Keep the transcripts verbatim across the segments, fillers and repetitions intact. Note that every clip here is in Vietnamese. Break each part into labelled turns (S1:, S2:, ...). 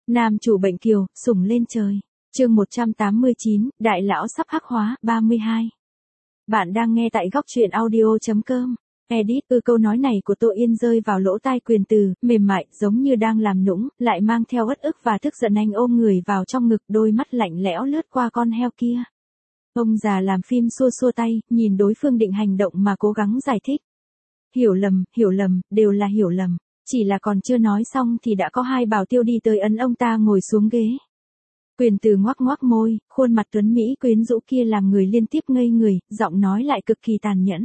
S1: Nam chủ bệnh kiều, sủng lên trời. Chương một trăm tám mươi chín, đại lão sắp hắc hóa, ba mươi hai. Bạn đang nghe tại góc truyện audio chấm com. Edit ư câu nói này của Tô Yên rơi vào lỗ tai Quyền Từ, mềm mại, giống như đang làm nũng, lại mang theo uất ức và tức giận. Anh ôm người vào trong ngực, đôi mắt lạnh lẽo lướt qua con heo kia. Ông già làm phim xua xua tay, nhìn đối phương định hành động mà cố gắng giải thích. Hiểu lầm, hiểu lầm, đều là hiểu lầm. Chỉ là còn chưa nói xong thì đã có hai bảo tiêu đi tới ấn ông ta ngồi xuống ghế. Quyền Từ ngoác ngoác môi, khuôn mặt tuấn Mỹ quyến rũ kia làm người liên tiếp ngây người, giọng nói lại cực kỳ tàn nhẫn.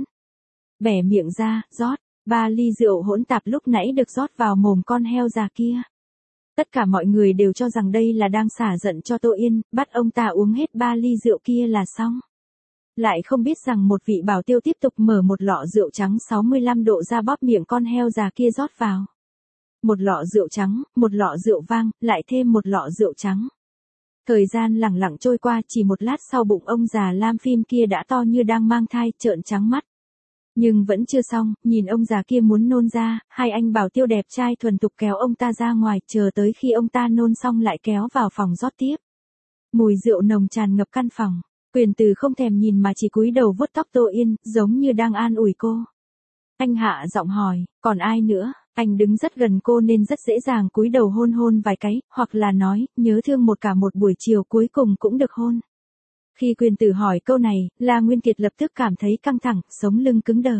S1: Bẻ miệng ra, rót, ba ly rượu hỗn tạp lúc nãy được rót vào mồm con heo già kia. Tất cả mọi người đều cho rằng đây là đang xả giận cho Tô Yên, bắt ông ta uống hết ba ly rượu kia là xong. Lại không biết rằng một vị bảo tiêu tiếp tục mở một lọ rượu trắng sáu mươi lăm độ ra bóp miệng con heo già kia rót vào. Một lọ rượu trắng, một lọ rượu vang, lại thêm một lọ rượu trắng. Thời gian lẳng lặng trôi qua, chỉ một lát sau bụng ông già lam phim kia đã to như đang mang thai, trợn trắng mắt. Nhưng vẫn chưa xong, nhìn ông già kia muốn nôn ra, hai anh bảo tiêu đẹp trai thuần thục kéo ông ta ra ngoài, chờ tới khi ông ta nôn xong lại kéo vào phòng rót tiếp. Mùi rượu nồng tràn ngập căn phòng. Quyền Từ không thèm nhìn mà chỉ cúi đầu vuốt tóc Tô Yên, giống như đang an ủi cô. Anh hạ giọng hỏi, còn ai nữa? Anh đứng rất gần cô nên rất dễ dàng cúi đầu hôn hôn vài cái, hoặc là nói, nhớ thương một cả một buổi chiều cuối cùng cũng được hôn. Khi Quyền Từ hỏi câu này, La Nguyên Kiệt lập tức cảm thấy căng thẳng, sống lưng cứng đờ.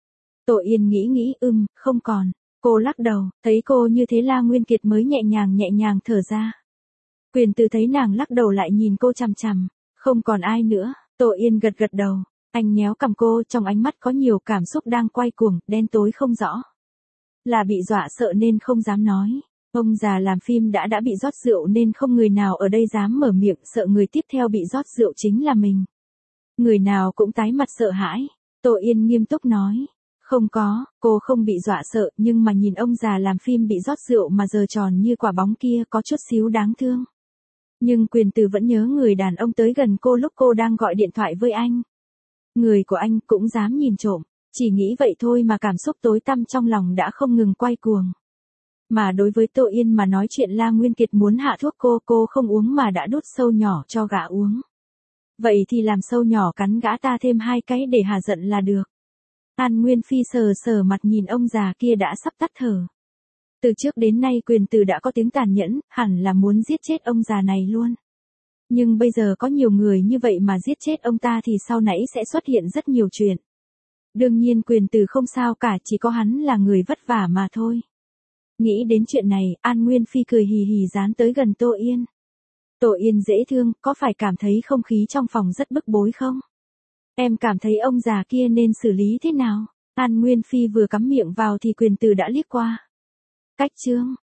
S1: Tô Yên nghĩ nghĩ, ưm, không còn. Cô lắc đầu, thấy cô như thế La Nguyên Kiệt mới nhẹ nhàng nhẹ nhàng thở ra. Quyền Từ thấy nàng lắc đầu lại nhìn cô chằm chằm. Không còn ai nữa, Tô Yên gật gật đầu. Anh nhéo cằm cô, trong ánh mắt có nhiều cảm xúc đang quay cuồng, đen tối không rõ. Là bị dọa sợ nên không dám nói. Ông già làm phim đã đã bị rót rượu nên không người nào ở đây dám mở miệng, sợ người tiếp theo bị rót rượu chính là mình. Người nào cũng tái mặt sợ hãi. Tô Yên nghiêm túc nói. Không có, cô không bị dọa sợ, nhưng mà nhìn ông già làm phim bị rót rượu mà giờ tròn như quả bóng kia có chút xíu đáng thương. Nhưng Quyền Từ vẫn nhớ người đàn ông tới gần cô lúc cô đang gọi điện thoại với anh. Người của anh cũng dám nhìn trộm, chỉ nghĩ vậy thôi mà cảm xúc tối tăm trong lòng đã không ngừng quay cuồng. Mà đối với Tô Yên mà nói chuyện La Nguyên Kiệt muốn hạ thuốc cô, cô không uống mà đã đút sâu nhỏ cho gã uống. Vậy thì làm sâu nhỏ cắn gã ta thêm hai cái để hạ giận là được. An Nguyên Phi sờ sờ mặt nhìn ông già kia đã sắp tắt thở. Từ trước đến nay Quyền Từ đã có tiếng tàn nhẫn, hẳn là muốn giết chết ông già này luôn. Nhưng bây giờ có nhiều người như vậy mà giết chết ông ta thì sau nãy sẽ xuất hiện rất nhiều chuyện. Đương nhiên Quyền Từ không sao cả, chỉ có hắn là người vất vả mà thôi. Nghĩ đến chuyện này, An Nguyên Phi cười hì hì dán tới gần Tô Yên. Tô Yên dễ thương, có phải cảm thấy không khí trong phòng rất bức bối không? Em cảm thấy ông già kia nên xử lý thế nào? An Nguyên Phi vừa cắm miệng vào thì Quyền Từ đã liếc qua. Cách chương,